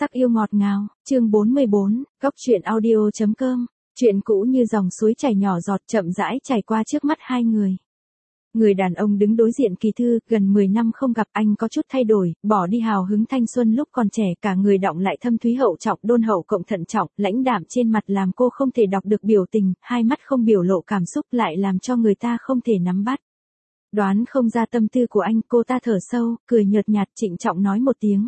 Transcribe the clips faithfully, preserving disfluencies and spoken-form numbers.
Sắc yêu ngọt ngào, chương bốn mươi bốn, Góc truyện audio chấm com, chuyện cũ như dòng suối chảy nhỏ giọt chậm rãi chảy qua trước mắt hai người. Người đàn ông đứng đối diện Kỳ Thư, gần mười năm không gặp anh có chút thay đổi, bỏ đi hào hứng thanh xuân lúc còn trẻ, cả người đọng lại thâm thúy hậu trọng, đôn hậu cộng thận trọng, lãnh đạm trên mặt làm cô không thể đọc được biểu tình, hai mắt không biểu lộ cảm xúc lại làm cho người ta không thể nắm bắt. Đoán không ra tâm tư của anh, cô ta thở sâu, cười nhợt nhạt trịnh trọng nói một tiếng.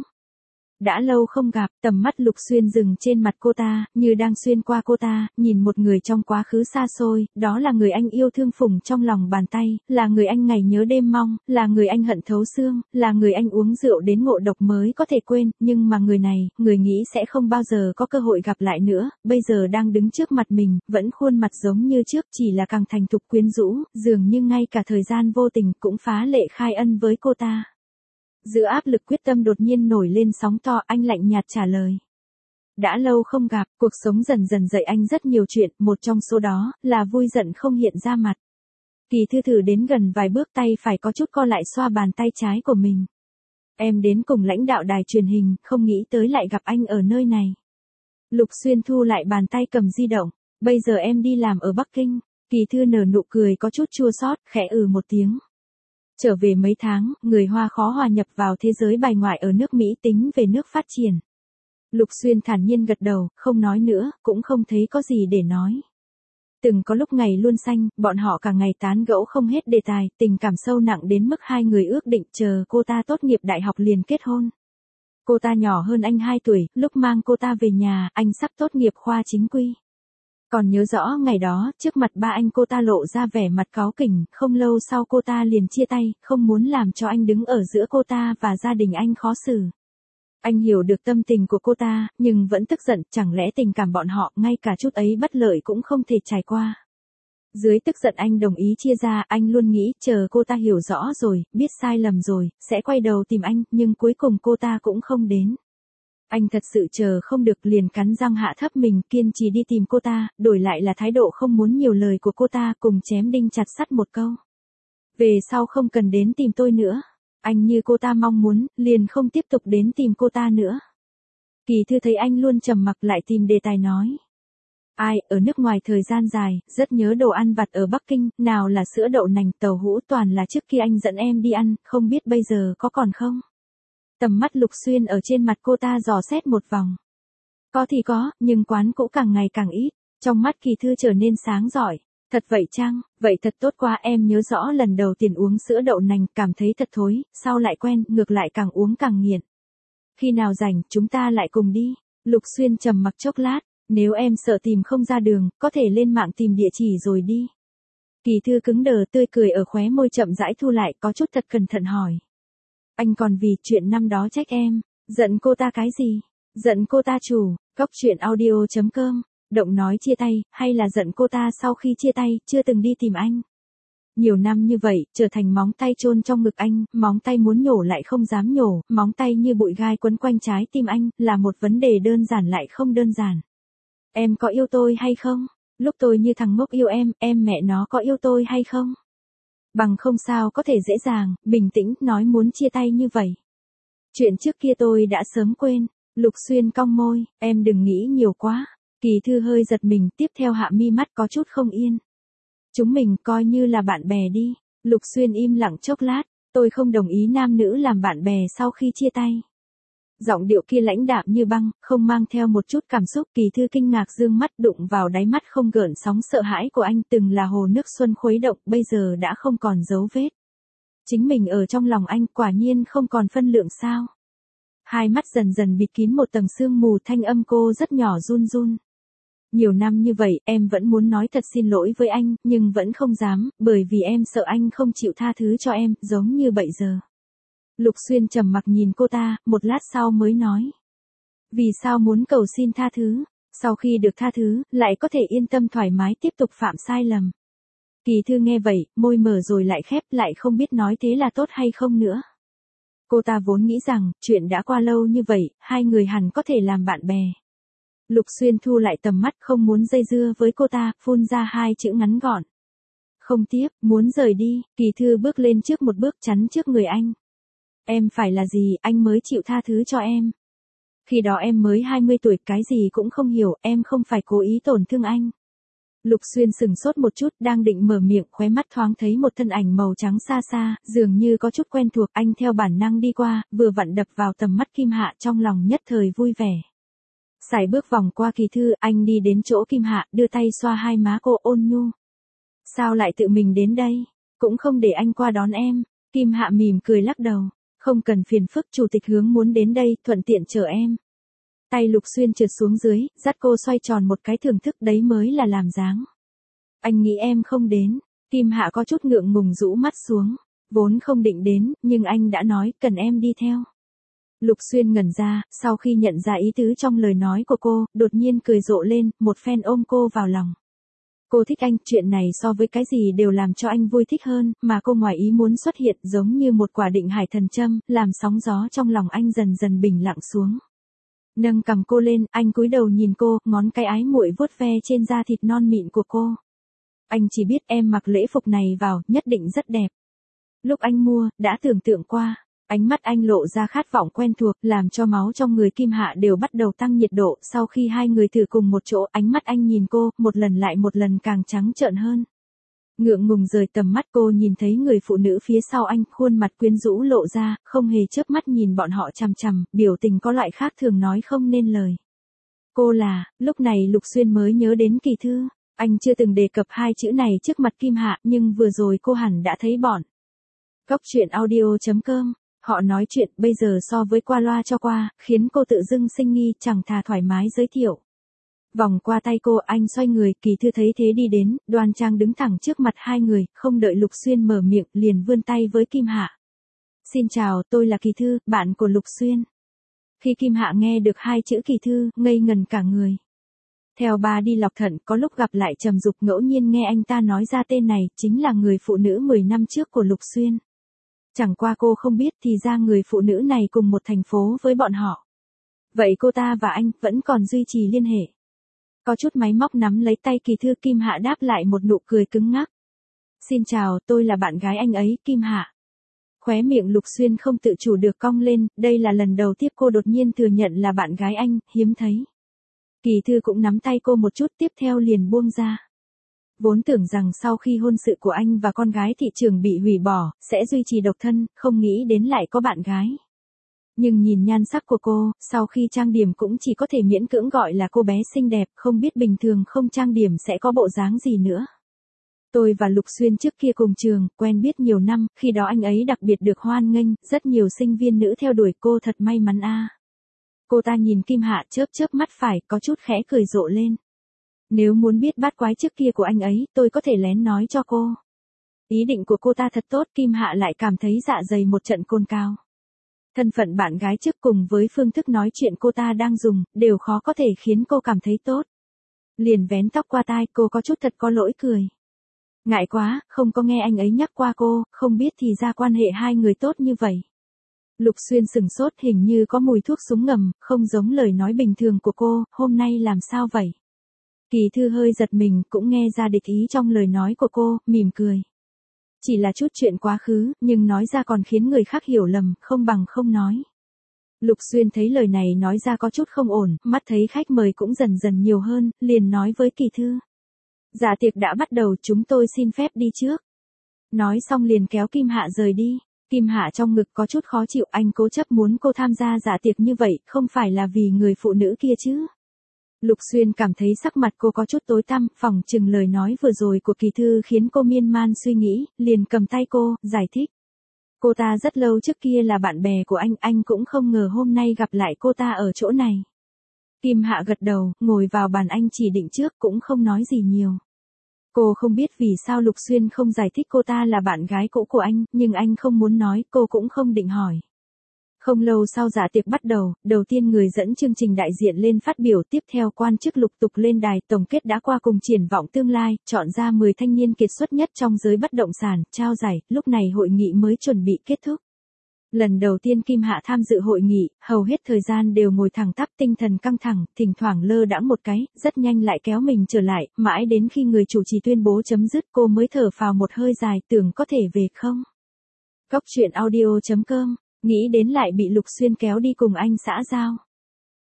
Đã lâu không gặp, tầm mắt Lục Xuyên dừng trên mặt cô ta, như đang xuyên qua cô ta, nhìn một người trong quá khứ xa xôi, đó là người anh yêu thương phùng trong lòng bàn tay, là người anh ngày nhớ đêm mong, là người anh hận thấu xương, là người anh uống rượu đến ngộ độc mới có thể quên, nhưng mà người này, người nghĩ sẽ không bao giờ có cơ hội gặp lại nữa, bây giờ đang đứng trước mặt mình, vẫn khuôn mặt giống như trước, chỉ là càng thành thục quyến rũ, dường như ngay cả thời gian vô tình cũng phá lệ khai ân với cô ta. Giữa áp lực quyết tâm đột nhiên nổi lên sóng to, anh lạnh nhạt trả lời. Đã lâu không gặp, cuộc sống dần dần dạy anh rất nhiều chuyện, một trong số đó, là vui giận không hiện ra mặt. Kỳ Thư thử đến gần vài bước, tay phải có chút co lại xoa bàn tay trái của mình. Em đến cùng lãnh đạo đài truyền hình, không nghĩ tới lại gặp anh ở nơi này. Lục Xuyên thu lại bàn tay cầm di động, bây giờ em đi làm ở Bắc Kinh. Kỳ Thư nở nụ cười có chút chua xót, khẽ ừ một tiếng. Trở về mấy tháng, người Hoa khó hòa nhập vào thế giới bài ngoại ở nước Mỹ, tính về nước phát triển. Lục Xuyên thản nhiên gật đầu, không nói nữa, cũng không thấy có gì để nói. Từng có lúc ngày luôn xanh, bọn họ cả ngày tán gẫu không hết đề tài, tình cảm sâu nặng đến mức hai người ước định chờ cô ta tốt nghiệp đại học liền kết hôn. Cô ta nhỏ hơn anh hai tuổi, lúc mang cô ta về nhà, anh sắp tốt nghiệp khoa chính quy. Còn nhớ rõ ngày đó, trước mặt ba anh cô ta lộ ra vẻ mặt cáu kỉnh, không lâu sau cô ta liền chia tay, không muốn làm cho anh đứng ở giữa cô ta và gia đình anh khó xử. Anh hiểu được tâm tình của cô ta, nhưng vẫn tức giận, chẳng lẽ tình cảm bọn họ, ngay cả chút ấy bất lợi cũng không thể trải qua. Dưới tức giận anh đồng ý chia ra, anh luôn nghĩ chờ cô ta hiểu rõ rồi, biết sai lầm rồi, sẽ quay đầu tìm anh, nhưng cuối cùng cô ta cũng không đến. Anh thật sự chờ không được liền cắn răng hạ thấp mình, kiên trì đi tìm cô ta, đổi lại là thái độ không muốn nhiều lời của cô ta, cùng chém đinh chặt sắt một câu. Về sau không cần đến tìm tôi nữa. Anh như cô ta mong muốn, liền không tiếp tục đến tìm cô ta nữa. Kỳ Thư thấy anh luôn trầm mặc lại tìm đề tài nói. Ai, ở nước ngoài thời gian dài, rất nhớ đồ ăn vặt ở Bắc Kinh, nào là sữa đậu nành, tàu hũ, toàn là trước khi anh dẫn em đi ăn, không biết bây giờ có còn không? Tầm mắt Lục Xuyên ở trên mặt cô ta dò xét một vòng. Có thì có, nhưng quán cũ càng ngày càng ít. Trong mắt Kỳ Thư trở nên sáng rọi. Thật vậy chăng, vậy thật tốt quá, em nhớ rõ lần đầu tiên uống sữa đậu nành, cảm thấy thật thối, sau lại quen, ngược lại càng uống càng nghiện. Khi nào rảnh, chúng ta lại cùng đi. Lục Xuyên trầm mặc chốc lát, nếu em sợ tìm không ra đường, có thể lên mạng tìm địa chỉ rồi đi. Kỳ Thư cứng đờ, tươi cười ở khóe môi chậm rãi thu lại, có chút thật cẩn thận hỏi. Anh còn vì chuyện năm đó trách em, giận cô ta cái gì? Giận cô ta chủ, Góc truyện audio chấm com, động nói chia tay, hay là giận cô ta sau khi chia tay, chưa từng đi tìm anh? Nhiều năm như vậy, trở thành móng tay chôn trong ngực anh, móng tay muốn nhổ lại không dám nhổ, móng tay như bụi gai quấn quanh trái tim anh, là một vấn đề đơn giản lại không đơn giản. Em có yêu tôi hay không? Lúc tôi như thằng ngốc yêu em, em mẹ nó có yêu tôi hay không? Bằng không sao có thể dễ dàng, bình tĩnh, nói muốn chia tay như vậy. Chuyện trước kia tôi đã sớm quên. Lục Xuyên cong môi, em đừng nghĩ nhiều quá. Kỳ Thư hơi giật mình, tiếp theo hạ mi mắt có chút không yên. Chúng mình coi như là bạn bè đi. Lục Xuyên im lặng chốc lát, tôi không đồng ý nam nữ làm bạn bè sau khi chia tay. Giọng điệu kia lãnh đạm như băng, không mang theo một chút cảm xúc. Kỳ Thư kinh ngạc dương mắt đụng vào đáy mắt không gợn sóng sợ hãi của anh, từng là hồ nước xuân khuấy động, bây giờ đã không còn dấu vết. Chính mình ở trong lòng anh quả nhiên không còn phân lượng sao? Hai mắt dần dần bịt kín một tầng sương mù, thanh âm cô rất nhỏ run run. Nhiều năm như vậy, em vẫn muốn nói thật xin lỗi với anh, nhưng vẫn không dám, bởi vì em sợ anh không chịu tha thứ cho em, giống như bây giờ. Lục Xuyên trầm mặc nhìn cô ta, một lát sau mới nói. Vì sao muốn cầu xin tha thứ? Sau khi được tha thứ, lại có thể yên tâm thoải mái tiếp tục phạm sai lầm. Kỳ Thư nghe vậy, môi mở rồi lại khép, lại không biết nói thế là tốt hay không nữa. Cô ta vốn nghĩ rằng, chuyện đã qua lâu như vậy, hai người hẳn có thể làm bạn bè. Lục Xuyên thu lại tầm mắt, không muốn dây dưa với cô ta, phun ra hai chữ ngắn gọn. Không tiếp, muốn rời đi. Kỳ Thư bước lên trước một bước, chắn trước người anh. Em phải là gì, anh mới chịu tha thứ cho em? Khi đó em mới hai mươi tuổi, cái gì cũng không hiểu, em không phải cố ý tổn thương anh. Lục Xuyên sừng sốt một chút, đang định mở miệng, khóe mắt thoáng thấy một thân ảnh màu trắng xa xa, dường như có chút quen thuộc, anh theo bản năng đi qua, vừa vặn đập vào tầm mắt Kim Hạ, trong lòng nhất thời vui vẻ. Sải bước vòng qua Kỳ Thư, anh đi đến chỗ Kim Hạ, đưa tay xoa hai má cô, ôn nhu. Sao lại tự mình đến đây? Cũng không để anh qua đón em. Kim Hạ mỉm cười lắc đầu. Không cần phiền phức, chủ tịch hướng muốn đến đây, thuận tiện chở em. Tay Lục Xuyên trượt xuống dưới, dắt cô xoay tròn một cái, thưởng thức đấy mới là làm dáng. Anh nghĩ em không đến. Kim Hạ có chút ngượng ngùng rũ mắt xuống. Vốn không định đến, nhưng anh đã nói, cần em đi theo. Lục Xuyên ngẩn ra, sau khi nhận ra ý tứ trong lời nói của cô, đột nhiên cười rộ lên, một phen ôm cô vào lòng. Cô thích anh, chuyện này so với cái gì đều làm cho anh vui thích hơn, mà cô ngoài ý muốn xuất hiện giống như một quả định hải thần châm, làm sóng gió trong lòng anh dần dần bình lặng xuống. Nâng cằm cô lên, anh cúi đầu nhìn cô, ngón cái ái muội vuốt ve trên da thịt non mịn của cô. Anh chỉ biết em mặc lễ phục này vào, nhất định rất đẹp. Lúc anh mua, đã tưởng tượng qua. Ánh mắt anh lộ ra khát vọng quen thuộc, làm cho máu trong người Kim Hạ đều bắt đầu tăng nhiệt độ. Sau khi hai người thử cùng một chỗ, ánh mắt anh nhìn cô, một lần lại một lần càng trắng trợn hơn. Ngượng ngùng rời tầm mắt, cô nhìn thấy người phụ nữ phía sau anh, khuôn mặt quyến rũ lộ ra, không hề chớp mắt nhìn bọn họ chằm chằm, biểu tình có loại khác thường nói không nên lời. Cô là, lúc này Lục Xuyên mới nhớ đến Kỳ Thư. Anh chưa từng đề cập hai chữ này trước mặt Kim Hạ, nhưng vừa rồi cô hẳn đã thấy bọn. Góc truyện audio chấm com. Họ nói chuyện bây giờ so với qua loa cho qua, khiến cô tự dưng sinh nghi, chẳng thà thoải mái giới thiệu. Vòng qua tay cô, anh xoay người, Kỳ Thư thấy thế đi đến, đoan trang đứng thẳng trước mặt hai người, không đợi Lục Xuyên mở miệng, liền vươn tay với Kim Hạ. Xin chào, tôi là Kỳ Thư, bạn của Lục Xuyên. Khi Kim Hạ nghe được hai chữ Kỳ Thư, ngây ngần cả người. Theo bà đi lọc thận, có lúc gặp lại Trầm Dục, ngẫu nhiên nghe anh ta nói ra tên này, chính là người phụ nữ mười năm trước của Lục Xuyên. Chẳng qua cô không biết thì ra người phụ nữ này cùng một thành phố với bọn họ. Vậy cô ta và anh vẫn còn duy trì liên hệ. Có chút máy móc nắm lấy tay Kỳ Thư, Kim Hạ đáp lại một nụ cười cứng ngắc. Xin chào, tôi là bạn gái anh ấy, Kim Hạ. Khóe miệng Lục Xuyên không tự chủ được cong lên, đây là lần đầu tiếp cô đột nhiên thừa nhận là bạn gái anh, hiếm thấy. Kỳ Thư cũng nắm tay cô một chút, tiếp theo liền buông ra. Vốn tưởng rằng sau khi hôn sự của anh và con gái thị trường bị hủy bỏ, sẽ duy trì độc thân, không nghĩ đến lại có bạn gái. Nhưng nhìn nhan sắc của cô, sau khi trang điểm cũng chỉ có thể miễn cưỡng gọi là cô bé xinh đẹp, không biết bình thường không trang điểm sẽ có bộ dáng gì nữa. Tôi và Lục Xuyên trước kia cùng trường, quen biết nhiều năm, khi đó anh ấy đặc biệt được hoan nghênh, rất nhiều sinh viên nữ theo đuổi cô, thật may mắn a. Cô ta nhìn Kim Hạ chớp chớp mắt phải, có chút khẽ cười rộ lên. Nếu muốn biết bát quái trước kia của anh ấy, tôi có thể lén nói cho cô. Ý định của cô ta thật tốt, Kim Hạ lại cảm thấy dạ dày một trận cồn cào. Thân phận bạn gái trước cùng với phương thức nói chuyện cô ta đang dùng, đều khó có thể khiến cô cảm thấy tốt. Liền vén tóc qua tai, cô có chút thật có lỗi cười. Ngại quá, không có nghe anh ấy nhắc qua cô, không biết thì ra quan hệ hai người tốt như vậy. Lục Xuyên sừng sốt, hình như có mùi thuốc súng ngầm, không giống lời nói bình thường của cô, hôm nay làm sao vậy? Kỳ Thư hơi giật mình, cũng nghe ra địch ý trong lời nói của cô, mỉm cười. Chỉ là chút chuyện quá khứ, nhưng nói ra còn khiến người khác hiểu lầm, không bằng không nói. Lục Xuyên thấy lời này nói ra có chút không ổn, mắt thấy khách mời cũng dần dần nhiều hơn, liền nói với Kỳ Thư. Dạ tiệc đã bắt đầu, chúng tôi xin phép đi trước. Nói xong liền kéo Kim Hạ rời đi. Kim Hạ trong ngực có chút khó chịu, anh cố chấp muốn cô tham gia dạ tiệc như vậy, không phải là vì người phụ nữ kia chứ. Lục Xuyên cảm thấy sắc mặt cô có chút tối tăm, phỏng chừng lời nói vừa rồi của Kỳ Thư khiến cô miên man suy nghĩ, liền cầm tay cô, giải thích. Cô ta rất lâu trước kia là bạn bè của anh, anh cũng không ngờ hôm nay gặp lại cô ta ở chỗ này. Kim Hạ gật đầu, ngồi vào bàn anh chỉ định trước, cũng không nói gì nhiều. Cô không biết vì sao Lục Xuyên không giải thích cô ta là bạn gái cũ của anh, nhưng anh không muốn nói, cô cũng không định hỏi. Không lâu sau dạ tiệc bắt đầu, đầu tiên người dẫn chương trình đại diện lên phát biểu, tiếp theo quan chức lục tục lên đài, tổng kết đã qua cùng triển vọng tương lai, chọn ra mười thanh niên kiệt xuất nhất trong giới bất động sản, trao giải, lúc này hội nghị mới chuẩn bị kết thúc. Lần đầu tiên Kim Hạ tham dự hội nghị, hầu hết thời gian đều ngồi thẳng tắp, tinh thần căng thẳng, thỉnh thoảng lơ đãng một cái, rất nhanh lại kéo mình trở lại, mãi đến khi người chủ trì tuyên bố chấm dứt cô mới thở phào một hơi dài, tưởng có thể về không. Góc truyện audio chấm com, nghĩ đến lại bị Lục Xuyên kéo đi cùng anh xã giao.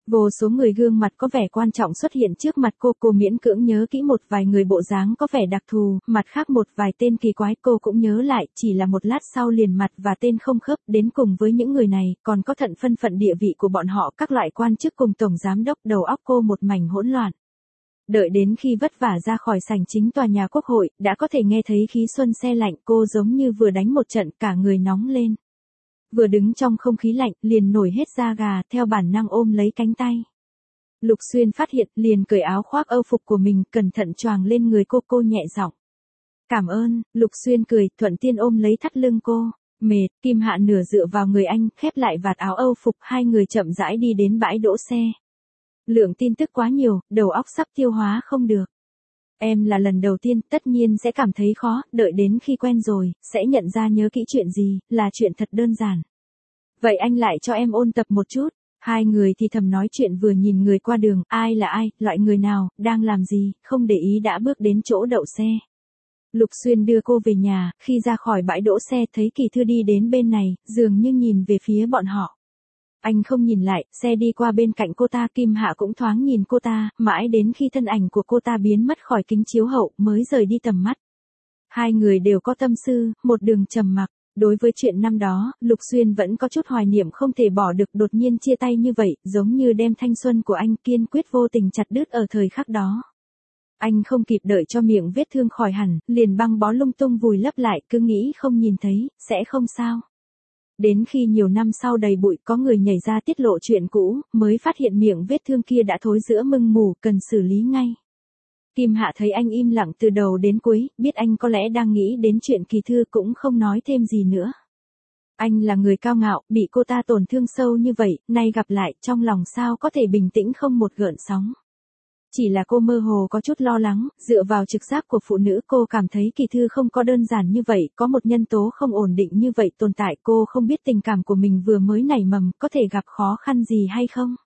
Vô số người gương mặt có vẻ quan trọng xuất hiện trước mặt cô, cô miễn cưỡng nhớ kỹ một vài người bộ dáng có vẻ đặc thù, mặt khác một vài tên kỳ quái cô cũng nhớ lại, chỉ là một lát sau liền mặt và tên không khớp, đến cùng với những người này, còn có thận phân phận địa vị của bọn họ, các loại quan chức cùng tổng giám đốc, đầu óc cô một mảnh hỗn loạn. Đợi đến khi vất vả ra khỏi sảnh chính tòa nhà quốc hội, đã có thể nghe thấy khí xuân se lạnh, cô giống như vừa đánh một trận, cả người nóng lên. Vừa đứng trong không khí lạnh, liền nổi hết da gà, theo bản năng ôm lấy cánh tay. Lục Xuyên phát hiện, liền cởi áo khoác âu phục của mình, cẩn thận choàng lên người cô, cô nhẹ giọng. Cảm ơn, Lục Xuyên cười, thuận tiên ôm lấy thắt lưng cô. Mệt, Kim Hạ nửa dựa vào người anh, khép lại vạt áo âu phục, hai người chậm rãi đi đến bãi đỗ xe. Lượng tin tức quá nhiều, đầu óc sắp tiêu hóa không được. Em là lần đầu tiên, tất nhiên sẽ cảm thấy khó, đợi đến khi quen rồi, sẽ nhận ra nhớ kỹ chuyện gì, là chuyện thật đơn giản. Vậy anh lại cho em ôn tập một chút. Hai người thì thầm nói chuyện vừa nhìn người qua đường, ai là ai, loại người nào, đang làm gì, không để ý đã bước đến chỗ đậu xe. Lục Xuyên đưa cô về nhà, khi ra khỏi bãi đỗ xe thấy Kỳ Thư đi đến bên này, dường như nhìn về phía bọn họ. Anh không nhìn lại, xe đi qua bên cạnh cô ta, Kim Hạ cũng thoáng nhìn cô ta, mãi đến khi thân ảnh của cô ta biến mất khỏi kính chiếu hậu mới rời đi tầm mắt. Hai người đều có tâm tư, một đường trầm mặc. Đối với chuyện năm đó, Lục Xuyên vẫn có chút hoài niệm không thể bỏ được, đột nhiên chia tay như vậy, giống như đem thanh xuân của anh kiên quyết vô tình chặt đứt ở thời khắc đó. Anh không kịp đợi cho miệng vết thương khỏi hẳn, liền băng bó lung tung vùi lấp lại, cứ nghĩ không nhìn thấy, sẽ không sao. Đến khi nhiều năm sau đầy bụi có người nhảy ra tiết lộ chuyện cũ, mới phát hiện miệng vết thương kia đã thối giữa mưng mù, cần xử lý ngay. Kim Hạ thấy anh im lặng từ đầu đến cuối, biết anh có lẽ đang nghĩ đến chuyện Kỳ Thư cũng không nói thêm gì nữa. Anh là người cao ngạo, bị cô ta tổn thương sâu như vậy, nay gặp lại, trong lòng sao có thể bình tĩnh không một gợn sóng. Chỉ là cô mơ hồ có chút lo lắng, dựa vào trực giác của phụ nữ cô cảm thấy Kỳ Thư không có đơn giản như vậy, có một nhân tố không ổn định như vậy tồn tại, cô không biết tình cảm của mình vừa mới nảy mầm, có thể gặp khó khăn gì hay không.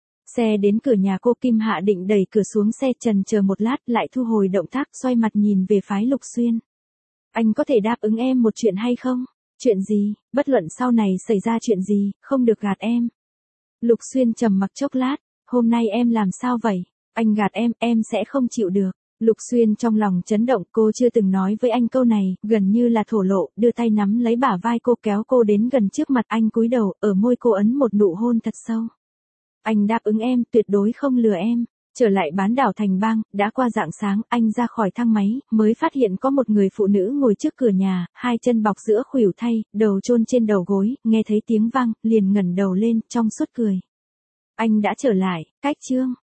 Xe đến cửa nhà cô, Kim Hạ định đẩy cửa xuống xe, chần chờ một lát, lại thu hồi động tác, xoay mặt nhìn về phái Lục Xuyên. Anh có thể đáp ứng em một chuyện hay không? Chuyện gì? Bất luận sau này xảy ra chuyện gì, không được gạt em. Lục Xuyên trầm mặc chốc lát, hôm nay em làm sao vậy? Anh gạt em, em sẽ không chịu được. Lục Xuyên trong lòng chấn động, cô chưa từng nói với anh câu này, gần như là thổ lộ, đưa tay nắm lấy bả vai cô, kéo cô đến gần trước mặt anh, cúi đầu, ở môi cô ấn một nụ hôn thật sâu. Anh đáp ứng em, tuyệt đối không lừa em. Trở lại bán đảo Thành Bang, đã qua rạng sáng, anh ra khỏi thang máy, mới phát hiện có một người phụ nữ ngồi trước cửa nhà, hai chân bọc giữa khuỷu tay, đầu chôn trên đầu gối, nghe thấy tiếng vang, liền ngẩng đầu lên, trong suốt cười. Anh đã trở lại, cách chương.